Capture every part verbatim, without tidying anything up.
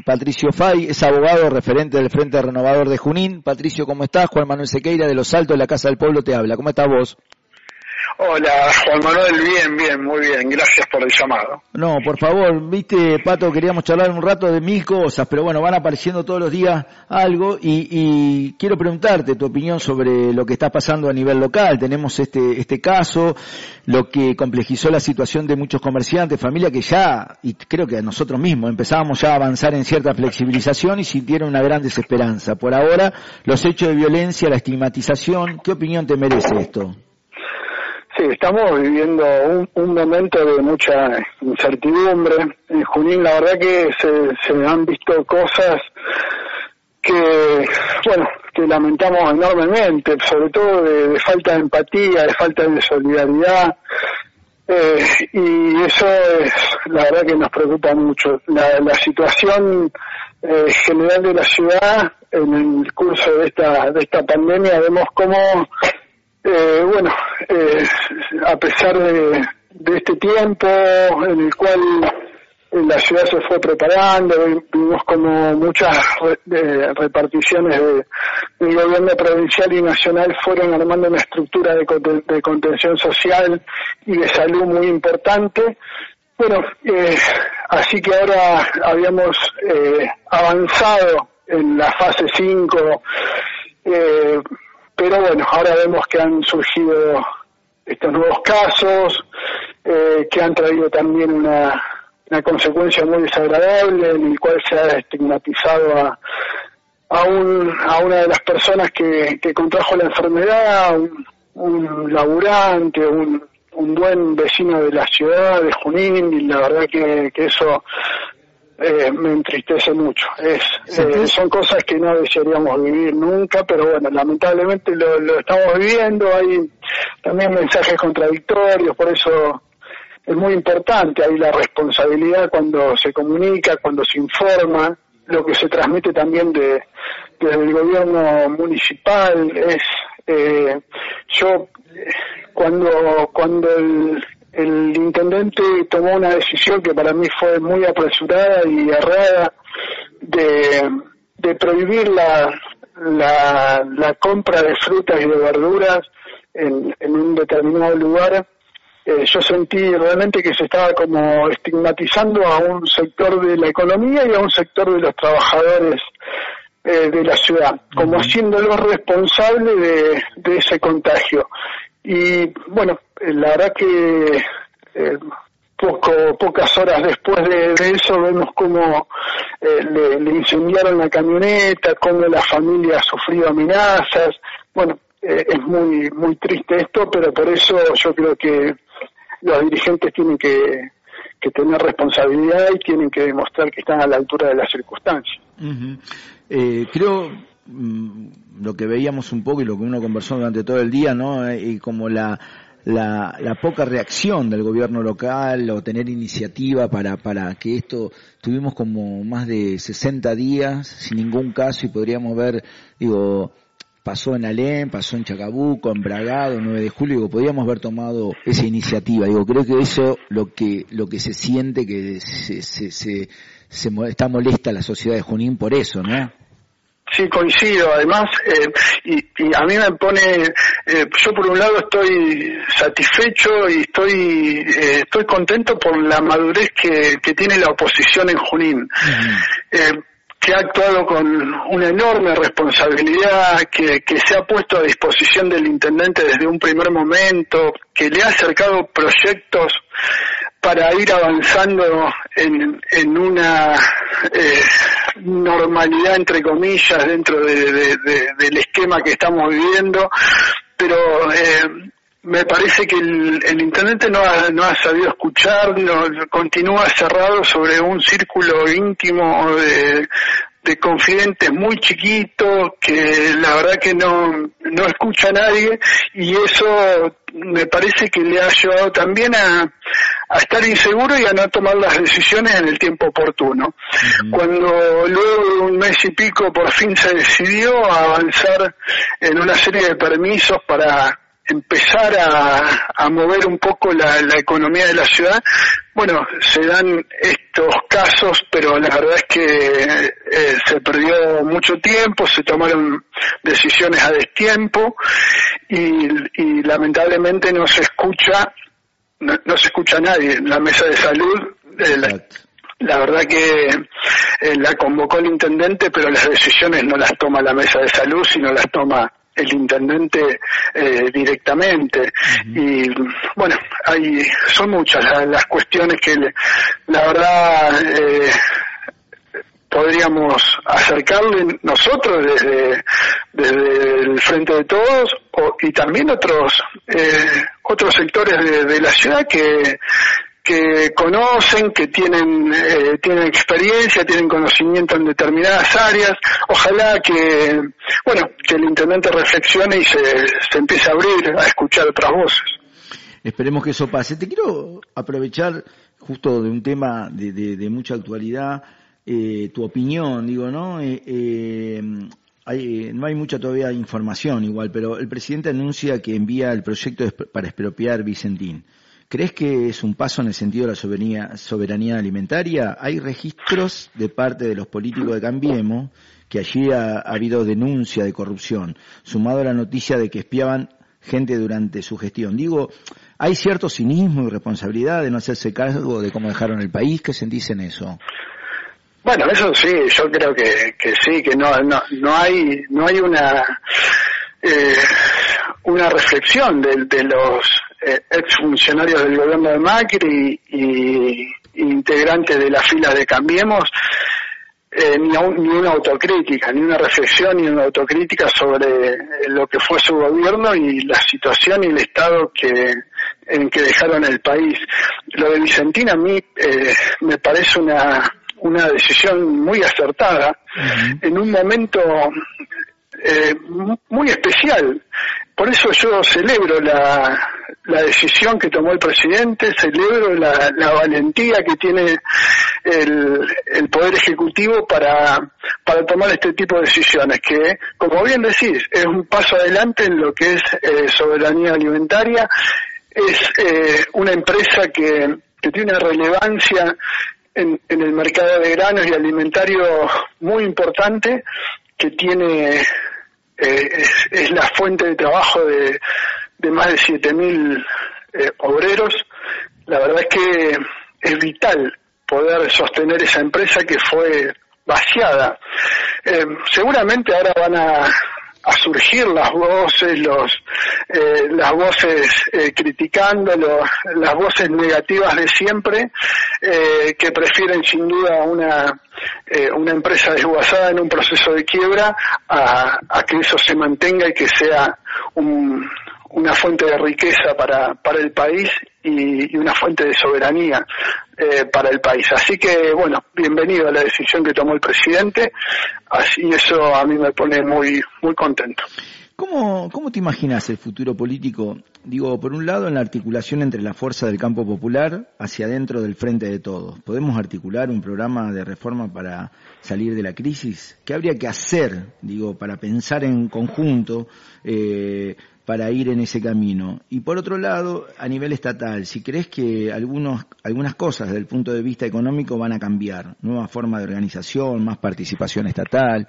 Patricio Fay, es abogado referente del Frente Renovador de Junín. Patricio, ¿cómo estás? Juan Manuel Sequeira de Los Altos, de la Casa del Pueblo, te habla. ¿Cómo estás vos? Hola, Juan Manuel, bien, bien, muy bien, gracias por el llamado. No, por favor, viste, Pato, queríamos charlar un rato de mil cosas, pero bueno, van apareciendo todos los días algo y, y quiero preguntarte tu opinión sobre lo que está pasando a nivel local. Tenemos este este caso, lo que complejizó la situación de muchos comerciantes, familias que ya, y creo que nosotros mismos, empezábamos ya a avanzar en cierta flexibilización y sintieron una gran desesperanza. Por ahora, los hechos de violencia, la estigmatización, ¿qué opinión te merece esto? Sí, estamos viviendo un, un momento de mucha incertidumbre. En Junín la verdad que se, se han visto cosas que, bueno, que lamentamos enormemente, sobre todo de, de falta de empatía, de falta de solidaridad, eh, y eso es la verdad que nos preocupa mucho. La, la situación eh, general de la ciudad en el curso de esta, de esta pandemia, vemos cómo Eh, bueno, eh, a pesar de, de este tiempo en el cual la ciudad se fue preparando, vimos como muchas re, de, reparticiones de, del gobierno provincial y nacional fueron armando una estructura de, de contención social y de salud muy importante. Bueno, eh, así que ahora habíamos eh, avanzado en la fase cinco, eh, pero bueno, ahora vemos que han surgido estos nuevos casos, eh, que han traído también una, una consecuencia muy desagradable, en el cual se ha estigmatizado a, a, un, a una de las personas que, que contrajo la enfermedad, un, un laburante, un, un buen vecino de la ciudad de Junín, y la verdad que, que eso Eh, me entristece mucho. Es, eh, son cosas que no desearíamos vivir nunca, pero bueno, lamentablemente lo, lo estamos viviendo. Hay también mensajes contradictorios, por eso es muy importante ahí la responsabilidad cuando se comunica, cuando se informa, lo que se transmite también de desde el gobierno municipal. Es eh, yo cuando cuando el El intendente tomó una decisión que para mí fue muy apresurada y errada de, de prohibir la, la, la compra de frutas y de verduras en, en un determinado lugar. Eh, yo sentí realmente que se estaba como estigmatizando a un sector de la economía y a un sector de los trabajadores eh, de la ciudad, como haciéndolos responsables de, de ese contagio. Y bueno, la verdad que eh, poco pocas horas después de, de eso vemos cómo eh, le, le incendiaron la camioneta, cómo la familia ha sufrido amenazas. Bueno, eh, es muy muy triste esto, pero por eso yo creo que los dirigentes tienen que, que tener responsabilidad y tienen que demostrar que están a la altura de las circunstancias. Uh-huh. eh, creo lo que veíamos un poco y lo que uno conversó durante todo el día, ¿no? Y como la, la, la poca reacción del gobierno local o tener iniciativa para, para que esto, tuvimos como más de sesenta días sin ningún caso y podríamos ver, digo, pasó en Alem, pasó en Chacabuco, en Bragado, nueve de julio, digo, podríamos haber tomado esa iniciativa. Digo, creo que eso lo que, lo que se siente que se, se, se, se está molesta la sociedad de Junín por eso, ¿no? Sí, coincido. Además, eh, y, y a mí me pone, eh, yo por un lado estoy satisfecho y estoy eh, estoy contento por la madurez que, que tiene la oposición en Junín, uh-huh. eh, que ha actuado con una enorme responsabilidad, que, que se ha puesto a disposición del intendente desde un primer momento, que le ha acercado proyectos para ir avanzando en, en una eh, normalidad, entre comillas, dentro de, de, de, del esquema que estamos viviendo, pero eh, me parece que el, el intendente no ha, no ha sabido escuchar, no, continúa cerrado sobre un círculo íntimo de, de confidentes muy chiquito, que la verdad que no, no escucha a nadie, y eso me parece que le ha llevado también a, a estar inseguro y a no tomar las decisiones en el tiempo oportuno. Uh-huh. Cuando luego de un mes y pico por fin se decidió a avanzar en una serie de permisos para empezar a, a mover un poco la, la economía de la ciudad, bueno, se dan estos casos, pero la verdad es que eh, se perdió mucho tiempo, se tomaron decisiones a destiempo y, y lamentablemente no se escucha, no, no se escucha a nadie. La mesa de salud, eh, la, la verdad que eh, la convocó el intendente, pero las decisiones no las toma la mesa de salud, sino las toma el intendente eh, directamente. Uh-huh. Y bueno, hay son muchas las, las cuestiones que le, la verdad eh, podríamos acercarle nosotros desde desde el Frente de Todos o, y también otros eh, otros sectores de, de la ciudad que que conocen, que tienen eh, tienen experiencia, tienen conocimiento en determinadas áreas. Ojalá que, bueno, que el intendente reflexione y se, se empiece a abrir, a escuchar otras voces. Esperemos que eso pase. Te quiero aprovechar justo de un tema de, de, de mucha actualidad, eh, tu opinión, digo, ¿no? Eh, eh, hay, no hay mucha todavía información igual, pero el presidente anuncia que envía el proyecto para expropiar Vicentín. ¿Crees que es un paso en el sentido de la soberanía, soberanía alimentaria? Hay registros de parte de los políticos de Cambiemos que allí ha, ha habido denuncia de corrupción, sumado a la noticia de que espiaban gente durante su gestión. Digo, ¿hay cierto cinismo y responsabilidad de no hacerse cargo de cómo dejaron el país? ¿Qué sentís en eso? Bueno, eso sí, yo creo que, que sí, que no, no, no hay, no hay una, eh, una reflexión de, de los Eh, exfuncionarios del gobierno de Macri y, y integrantes de la fila de Cambiemos, eh, ni, un, ni una autocrítica, ni una reflexión, ni una autocrítica sobre lo que fue su gobierno y la situación y el estado que en que dejaron el país. Lo de Vicentín a mí eh, me parece una, una decisión muy acertada, uh-huh. en un momento eh, muy especial. Por eso yo celebro la, la decisión que tomó el presidente, celebro la, la valentía que tiene el, el Poder Ejecutivo para, para tomar este tipo de decisiones, que, como bien decís, es un paso adelante en lo que es eh, soberanía alimentaria. Es eh, una empresa que, que tiene una relevancia en, en el mercado de granos y alimentarios muy importante, que tiene... Eh, es, es la fuente de trabajo de, de más de siete mil eh, obreros. La verdad es que es vital poder sostener esa empresa que fue vaciada. Eh, seguramente ahora van a, a surgir las voces, los eh, las voces eh, criticando, los, las voces negativas de siempre, eh, que prefieren sin duda una eh, una empresa desguazada en un proceso de quiebra a, a que eso se mantenga y que sea un, una fuente de riqueza para para el país y, y una fuente de soberanía eh, para el país. Así que, bueno, bienvenido a la decisión que tomó el presidente, así eso a mí me pone muy muy contento. ¿Cómo, ¿Cómo te imaginas el futuro político? Digo, por un lado, en la articulación entre la fuerza del campo popular hacia adentro del Frente de Todos. ¿Podemos articular un programa de reforma para salir de la crisis? ¿Qué habría que hacer, digo, para pensar en conjunto, eh, para ir en ese camino? Y por otro lado, a nivel estatal, si crees que algunos, algunas cosas desde el punto de vista económico van a cambiar, nueva forma de organización, más participación estatal.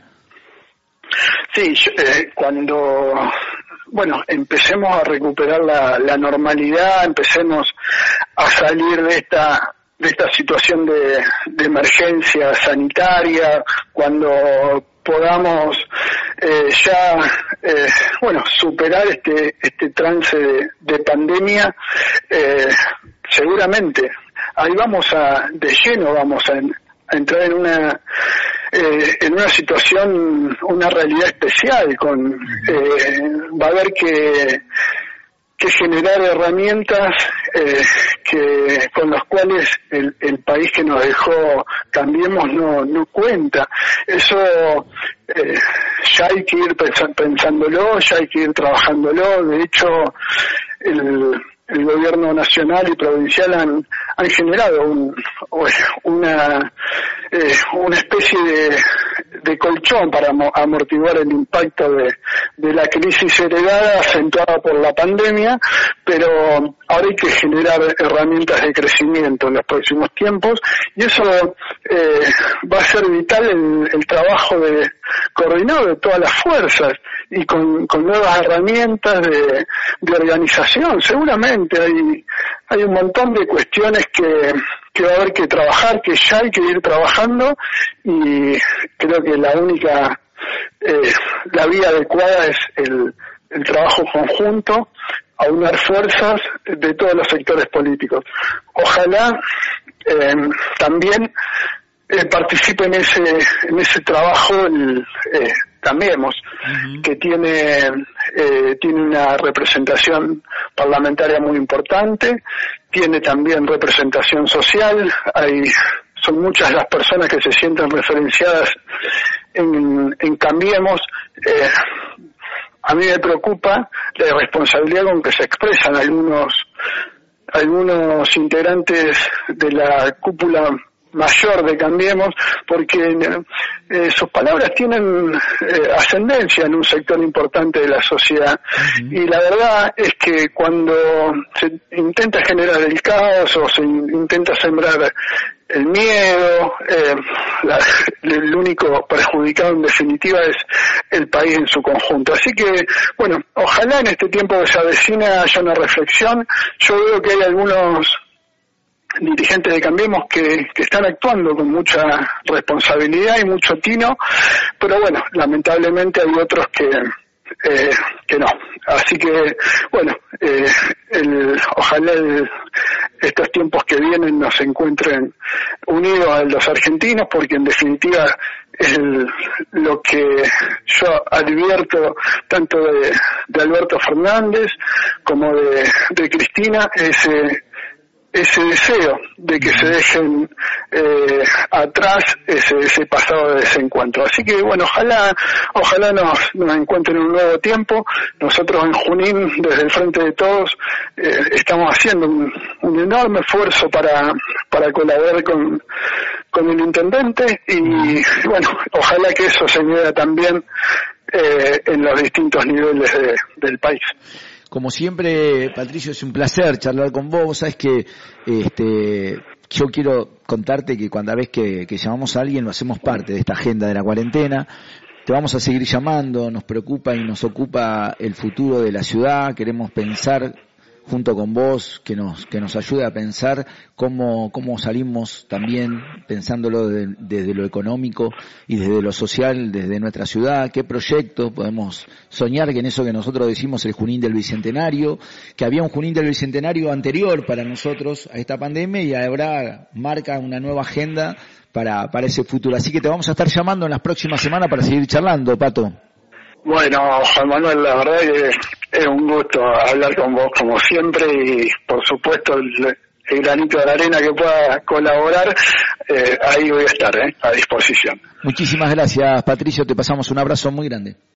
Sí, eh, cuando, bueno, empecemos a recuperar la, la normalidad, empecemos a salir de esta de esta situación de, de emergencia sanitaria, cuando podamos eh, ya, eh, bueno, superar este este trance de, de pandemia, eh, seguramente ahí vamos a, de lleno vamos a, a entrar en una Eh, en una situación, una realidad especial, con eh, va a haber que, que generar herramientas eh, que con las cuales el, el país que nos dejó Cambiemos no, no cuenta. Eso eh, ya hay que ir pensándolo, ya hay que ir trabajándolo. De hecho, el el gobierno nacional y provincial han, han generado un, una, eh, una especie de, de colchón para amortiguar el impacto de, de la crisis heredada acentuada por la pandemia, pero ahora hay que generar herramientas de crecimiento en los próximos tiempos, y eso eh, va a ser vital en el trabajo de coordinado de todas las fuerzas y con, con nuevas herramientas de, de organización. Seguramente hay, hay un montón de cuestiones que que va a haber que trabajar, que ya hay que ir trabajando, y creo que la única, eh, la vía adecuada es el, el trabajo conjunto, aunar fuerzas de todos los sectores políticos. Ojalá eh, también eh, participe en ese, en ese trabajo el eh, Cambiemos, uh-huh. que tiene eh, tiene una representación parlamentaria muy importante, tiene también representación social, hay son muchas las personas que se sienten referenciadas en, en Cambiemos. Eh, a mí me preocupa la irresponsabilidad con que se expresan algunos algunos integrantes de la cúpula mayor de Cambiemos, porque eh, sus palabras tienen eh, ascendencia en un sector importante de la sociedad. Uh-huh. Y la verdad es que cuando se intenta generar el caos o se in- intenta sembrar el miedo, eh, la, el único perjudicado en definitiva es el país en su conjunto. Así que, bueno, ojalá en este tiempo que se avecina haya una reflexión. Yo veo que hay algunos dirigentes de Cambiemos que, que están actuando con mucha responsabilidad y mucho tino, pero bueno, lamentablemente hay otros que eh, que no. Así que, bueno, eh, el, ojalá el, estos tiempos que vienen nos encuentren unidos a los argentinos, porque en definitiva es el, lo que yo advierto tanto de, de Alberto Fernández como de, de Cristina, ese ese deseo de que se dejen eh, atrás ese, ese pasado de desencuentro. Así que bueno, ojalá ojalá nos, nos encuentren un nuevo tiempo. Nosotros en Junín, desde el Frente de Todos, eh, estamos haciendo un, un enorme esfuerzo para para colaborar con con el intendente, y bueno, ojalá que eso se vea también eh, en los distintos niveles de, del país. Como siempre, Patricio, es un placer charlar con vos. Sabes que este, yo quiero contarte que cuando vez que, que llamamos a alguien lo hacemos parte de esta agenda de la cuarentena. Te vamos a seguir llamando, nos preocupa y nos ocupa el futuro de la ciudad. Queremos pensar junto con vos, que nos que nos ayude a pensar cómo cómo salimos también pensándolo de, desde lo económico y desde lo social, desde nuestra ciudad, qué proyectos podemos soñar, que en eso que nosotros decimos el Junín del Bicentenario, que había un Junín del Bicentenario anterior para nosotros a esta pandemia y ahora marca una nueva agenda para para ese futuro. Así que te vamos a estar llamando en las próximas semanas para seguir charlando, Pato. Bueno, Juan Manuel, la verdad que es un gusto hablar con vos como siempre, y por supuesto el, el granito de la arena que pueda colaborar, eh, ahí voy a estar, eh, a disposición. Muchísimas gracias, Patricio, te pasamos un abrazo muy grande.